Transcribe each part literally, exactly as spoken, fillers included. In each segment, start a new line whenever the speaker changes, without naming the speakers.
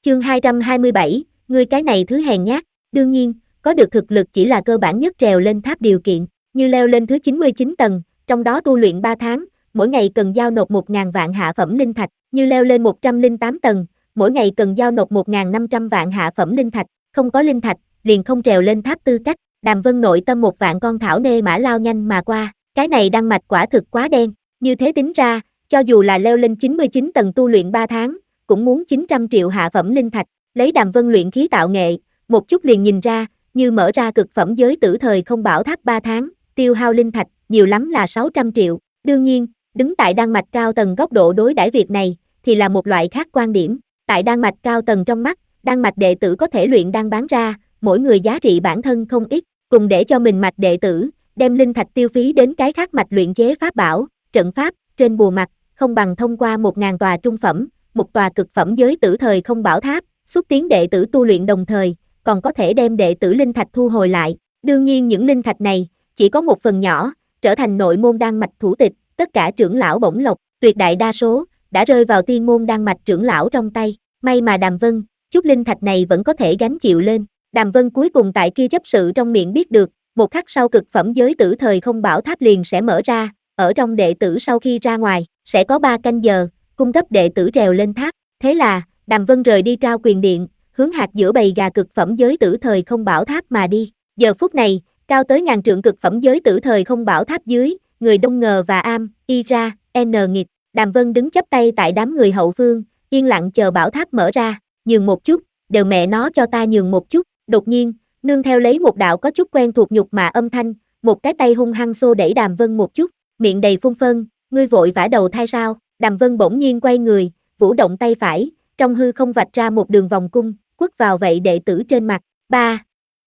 Chương hai trăm hai mươi bảy, ngươi cái này thứ hèn nhát. Đương nhiên, có được thực lực chỉ là cơ bản nhất trèo lên tháp điều kiện, như leo lên thứ chín mươi chín tầng, trong đó tu luyện ba tháng, mỗi ngày cần giao nộp một nghìn vạn hạ phẩm linh thạch, như leo lên một trăm lẻ tám tầng, mỗi ngày cần giao nộp một nghìn năm trăm vạn hạ phẩm linh thạch, không có linh thạch, liền không trèo lên tháp tư cách. Đàm Vân nội tâm một vạn con thảo nê mã lao nhanh mà qua, cái này đăng mạch quả thực quá đen, như thế tính ra, cho dù là leo lên chín mươi chín tầng tu luyện ba tháng, cũng muốn chín trăm triệu hạ phẩm linh thạch, lấy Đàm Vân luyện khí tạo nghệ, một chút liền nhìn ra, như mở ra cực phẩm giới tử thời không bảo tháp ba tháng, tiêu hao linh thạch, nhiều lắm là sáu trăm triệu, đương nhiên, đứng tại đan mạch cao tầng góc độ đối đãi việc này, thì là một loại khác quan điểm, tại đan mạch cao tầng trong mắt, đan mạch đệ tử có thể luyện đan bán ra, mỗi người giá trị bản thân không ít, cùng để cho mình mạch đệ tử, đem linh thạch tiêu phí đến cái khác mạch luyện chế pháp bảo, trận pháp, trên bùa mặt, không bằng thông qua một ngàn tòa trung phẩm, một tòa cực phẩm giới tử thời không bảo tháp, xúc tiến đệ tử tu luyện đồng thời, còn có thể đem đệ tử linh thạch thu hồi lại. Đương nhiên những linh thạch này, chỉ có một phần nhỏ, trở thành nội môn đan mạch thủ tịch, tất cả trưởng lão bổng lộc, tuyệt đại đa số, đã rơi vào tiên môn đan mạch trưởng lão trong tay. May mà Đàm Vân, chút linh thạch này vẫn có thể gánh chịu lên. Đàm Vân cuối cùng tại kia chấp sự trong miệng biết được, một khắc sau cực phẩm giới tử thời không bảo tháp liền sẽ mở ra, ở trong đệ tử sau khi ra ngoài, sẽ có ba canh giờ, cung cấp đệ tử trèo lên tháp. Thế là, Đàm Vân rời đi trao quyền điện, hướng hạt giữa bầy gà cực phẩm giới tử thời không bảo tháp mà đi. Giờ phút này, cao tới ngàn trượng cực phẩm giới tử thời không bảo tháp dưới, người đông ngờ và am, y ra, n nghịch. Đàm Vân đứng chắp tay tại đám người hậu phương, yên lặng chờ bảo tháp mở ra, nhường một chút, đều mẹ nó cho ta nhường một chút. Đột nhiên, nương theo lấy một đạo có chút quen thuộc nhục mà âm thanh, một cái tay hung hăng xô đẩy Đàm Vân một chút, miệng đầy phun phân, ngươi vội vã đầu thai sao? Đàm Vân bỗng nhiên quay người, vũ động tay phải, trong hư không vạch ra một đường vòng cung, quất vào vậy đệ tử trên mặt. Ba.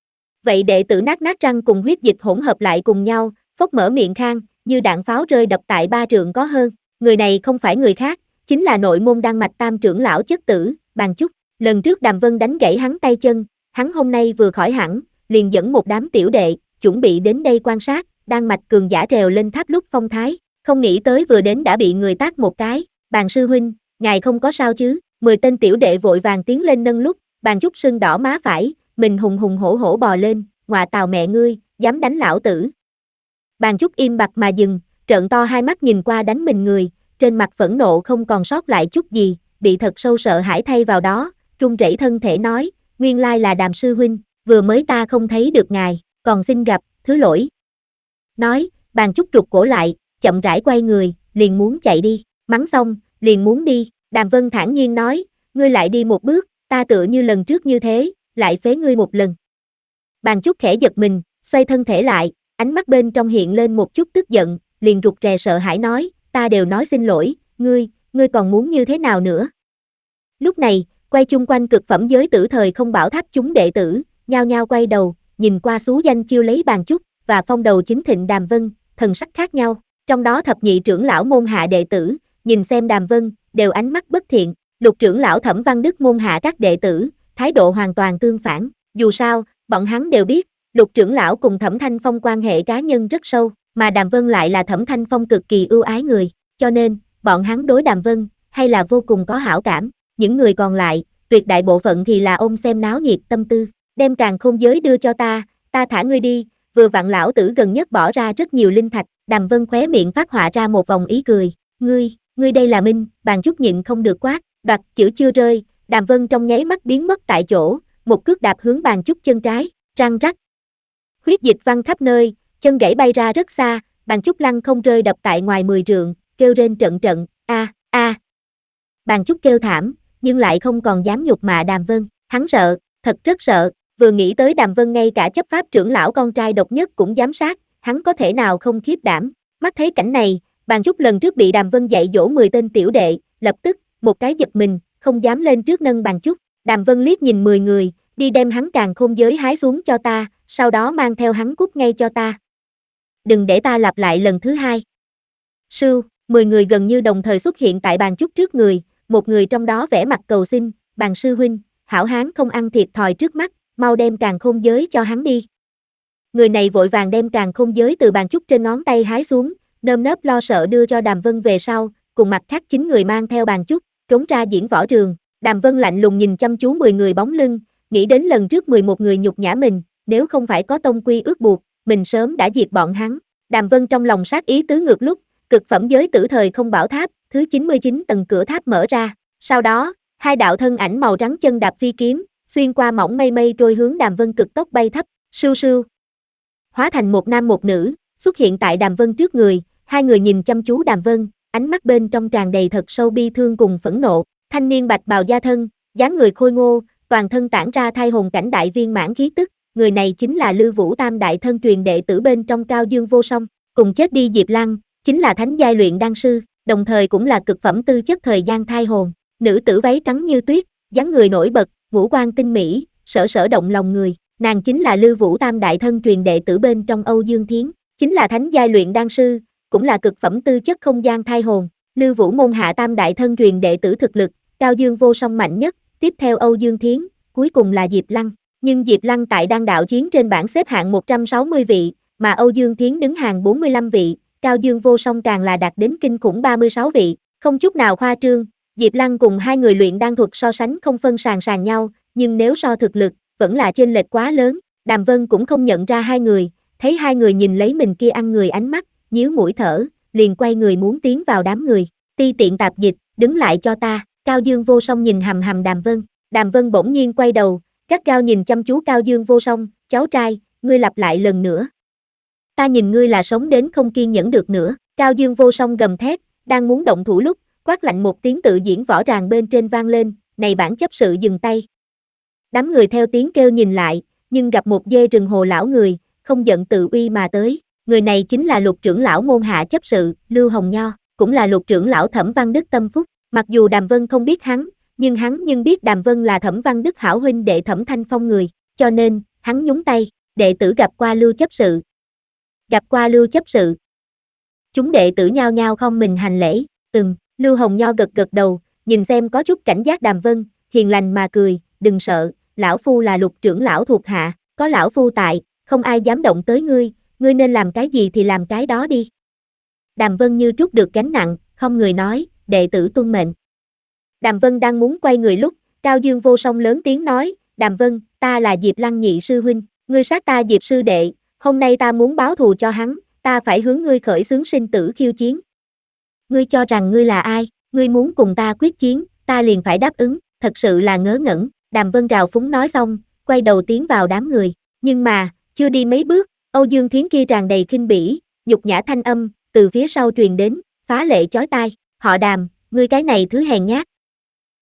Vậy đệ tử nát nát răng cùng huyết dịch hỗn hợp lại cùng nhau, phốc mở miệng khang, như đạn pháo rơi đập tại ba trượng có hơn. Người này không phải người khác, chính là nội môn đan mạch tam trưởng lão chất tử, Bàn Chúc. Lần trước Đàm Vân đánh gãy hắn tay chân, hắn hôm nay vừa khỏi hẳn, liền dẫn một đám tiểu đệ, chuẩn bị đến đây quan sát, đan mạch cường giả trèo lên tháp lúc phong thái, không nghĩ tới vừa đến đã bị người tát một cái. Bàn sư huynh, ngài không có sao chứ? Mười tên tiểu đệ vội vàng tiến lên nâng lúc, Bàn Chúc sưng đỏ má phải, mình hùng hùng hổ hổ bò lên, ngọa tào mẹ ngươi, dám đánh lão tử. Bàn Chúc im bặt mà dừng, trợn to hai mắt nhìn qua đánh mình người, trên mặt phẫn nộ không còn sót lại chút gì, bị thật sâu sợ hãi thay vào đó, run rẩy thân thể nói, nguyên lai là Đàm sư huynh, vừa mới ta không thấy được ngài, còn xin gặp, thứ lỗi. Nói, Bàn Chúc rụt cổ lại, chậm rãi quay người, liền muốn chạy đi, mắng xong, liền muốn đi. Đàm Vân thản nhiên nói, ngươi lại đi một bước, ta tựa như lần trước như thế, lại phế ngươi một lần. Bàn Chúc khẽ giật mình, xoay thân thể lại, ánh mắt bên trong hiện lên một chút tức giận, liền rụt rè sợ hãi nói, ta đều nói xin lỗi, ngươi, ngươi còn muốn như thế nào nữa? Lúc này, quay chung quanh cực phẩm giới tử thời không bảo tháp chúng đệ tử, nhao nhao quay đầu, nhìn qua xú danh chiêu lấy Bàn Chúc, và phong đầu chính thịnh Đàm Vân, thần sắc khác nhau, trong đó thập nhị trưởng lão môn hạ đệ tử, nhìn xem Đàm Vân, đều ánh mắt bất thiện, lục trưởng lão Thẩm Văn Đức môn hạ các đệ tử, thái độ hoàn toàn tương phản, dù sao, bọn hắn đều biết, lục trưởng lão cùng Thẩm Thanh Phong quan hệ cá nhân rất sâu, mà Đàm Vân lại là Thẩm Thanh Phong cực kỳ ưu ái người, cho nên, bọn hắn đối Đàm Vân, hay là vô cùng có hảo cảm, những người còn lại, tuyệt đại bộ phận thì là ôm xem náo nhiệt tâm tư, đem càn khôn giới đưa cho ta, ta thả ngươi đi, vừa vặn lão tử gần nhất bỏ ra rất nhiều linh thạch, Đàm Vân khóe miệng phát họa ra một vòng ý cười, ngươi, ngươi đây là minh, Bàn Chúc nhịn không được quát, đoạt chữ chưa rơi, Đàm Vân trong nháy mắt biến mất tại chỗ, một cước đạp hướng Bàn Chúc chân trái, răng rắc. Huyết dịch văng khắp nơi, chân gãy bay ra rất xa, Bàn Chúc lăn không rơi đập tại ngoài mười trượng, kêu rên trận trận, a a. Bàn Chúc kêu thảm, nhưng lại không còn dám nhục mạ Đàm Vân, hắn sợ, thật rất sợ, vừa nghĩ tới Đàm Vân ngay cả chấp pháp trưởng lão con trai độc nhất cũng dám sát, hắn có thể nào không khiếp đảm. Mắt thấy cảnh này, Bàn Chúc lần trước bị Đàm Vân dạy dỗ mười tên tiểu đệ, lập tức, một cái giật mình, không dám lên trước nâng Bàn Chúc. Đàm Vân liếc nhìn mười người, đi đem hắn càn khôn giới hái xuống cho ta, sau đó mang theo hắn cút ngay cho ta. Đừng để ta lặp lại lần thứ hai. Sưu, mười người gần như đồng thời xuất hiện tại Bàn Chúc trước người, một người trong đó vẽ mặt cầu xin, Bàn sư huynh, hảo hán không ăn thiệt thòi trước mắt, mau đem càn khôn giới cho hắn đi. Người này vội vàng đem càn khôn giới từ Bàn Chúc trên ngón tay hái xuống, nơm nớp lo sợ đưa cho Đàm Vân về sau, cùng mặt khác chín người mang theo Bàn Chúc, trốn ra diễn võ trường, Đàm Vân lạnh lùng nhìn chăm chú mười người bóng lưng, nghĩ đến lần trước mười một người nhục nhã mình, nếu không phải có tông quy ước buộc, mình sớm đã diệt bọn hắn. Đàm Vân trong lòng sát ý tứ ngược lúc, cực phẩm giới tử thời không bảo tháp, thứ chín mươi chín tầng cửa tháp mở ra. Sau đó, hai đạo thân ảnh màu trắng chân đạp phi kiếm, xuyên qua mỏng mây mây trôi hướng Đàm Vân cực tốc bay thấp, sưu sưu. Hóa thành một nam một nữ, xuất hiện tại Đàm Vân trước người, hai người nhìn chăm chú Đàm Vân, ánh mắt bên trong tràn đầy thật sâu bi thương cùng phẫn nộ. Thanh niên bạch bào da thân, dáng người khôi ngô, toàn thân tản ra thai hồn cảnh đại viên mãn khí tức, người này chính là Lư Vũ Tam đại thân truyền đệ tử bên trong Cao Dương Vô Song, cùng chết đi Diệp Lăng, chính là thánh giai luyện đan sư, đồng thời cũng là cực phẩm tư chất thời gian thai hồn. Nữ tử váy trắng như tuyết, dáng người nổi bật, ngũ quan tinh mỹ, sở sở động lòng người, nàng chính là Lư Vũ Tam đại thân truyền đệ tử bên trong Âu Dương Thiến, chính là thánh giai luyện đan sư, cũng là cực phẩm tư chất không gian thai hồn. Lư Vũ môn hạ tam đại thân truyền đệ tử thực lực, Cao Dương Vô Song mạnh nhất, tiếp theo Âu Dương Thiến, cuối cùng là Diệp Lăng. Nhưng Diệp Lăng tại đan đạo chiến trên bảng xếp hạng một trăm sáu mươi vị, mà Âu Dương Thiến đứng hàng bốn mươi lăm vị, Cao Dương Vô Song càng là đạt đến kinh khủng ba mươi sáu vị, không chút nào khoa trương. Diệp Lăng cùng hai người luyện đan thuật so sánh không phân sàn sàn nhau, nhưng nếu so thực lực, vẫn là chênh lệch quá lớn. Đàm Vân cũng không nhận ra hai người, thấy hai người nhìn lấy mình kia ăn người ánh mắt, nhíu mũi thở, liền quay người muốn tiến vào đám người. Ti tiện tạp dịch, đứng lại cho ta. Cao Dương Vô Song nhìn hầm hầm Đàm Vân, Đàm Vân bỗng nhiên quay đầu, gắt gao nhìn chăm chú Cao Dương Vô Song, cháu trai, ngươi lặp lại lần nữa. Ta nhìn ngươi là sống đến không kiên nhẫn được nữa. Cao Dương Vô Song gầm thét, đang muốn động thủ lúc, quát lạnh một tiếng tự diễn võ ràng bên trên vang lên, này bản chấp sự dừng tay. Đám người theo tiếng kêu nhìn lại, nhưng gặp một dê rừng hồ lão người, không giận tự uy mà tới, người này chính là Lục trưởng lão môn hạ chấp sự, Lưu Hồng Nho, cũng là Lục trưởng lão Thẩm Văn Đức tâm phúc. Mặc dù Đàm Vân không biết hắn, nhưng hắn nhưng biết Đàm Vân là Thẩm Văn Đức hảo huynh đệ Thẩm Thanh Phong người, cho nên, hắn nhúng tay, đệ tử gặp qua Lưu chấp sự. Gặp qua Lưu chấp sự. Chúng đệ tử nhao nhao không mình hành lễ, ừm, Lưu Hồng Nho gật gật đầu, nhìn xem có chút cảnh giác Đàm Vân, hiền lành mà cười, đừng sợ, lão phu là Lục trưởng lão thuộc hạ, có lão phu tại, không ai dám động tới ngươi, ngươi nên làm cái gì thì làm cái đó đi. Đàm Vân như trút được gánh nặng, không người nói, đệ tử tuân mệnh. Đàm Vân đang muốn quay người lúc, Cao Dương Vô Song lớn tiếng nói, Đàm Vân, ta là Diệp Lăng nhị sư huynh, ngươi sát ta Diệp sư đệ, hôm nay ta muốn báo thù cho hắn, ta phải hướng ngươi khởi xướng sinh tử khiêu chiến. Ngươi cho rằng ngươi là ai, ngươi muốn cùng ta quyết chiến, ta liền phải đáp ứng, thật sự là ngớ ngẩn. Đàm Vân rào phúng nói xong, quay đầu tiến vào đám người, nhưng mà, chưa đi mấy bước, Âu Dương Thiến kia tràn đầy khinh bỉ, nhục nhã thanh âm, từ phía sau truyền đến, phá lệ chói tai, họ Đàm, ngươi cái này thứ hèn nhát,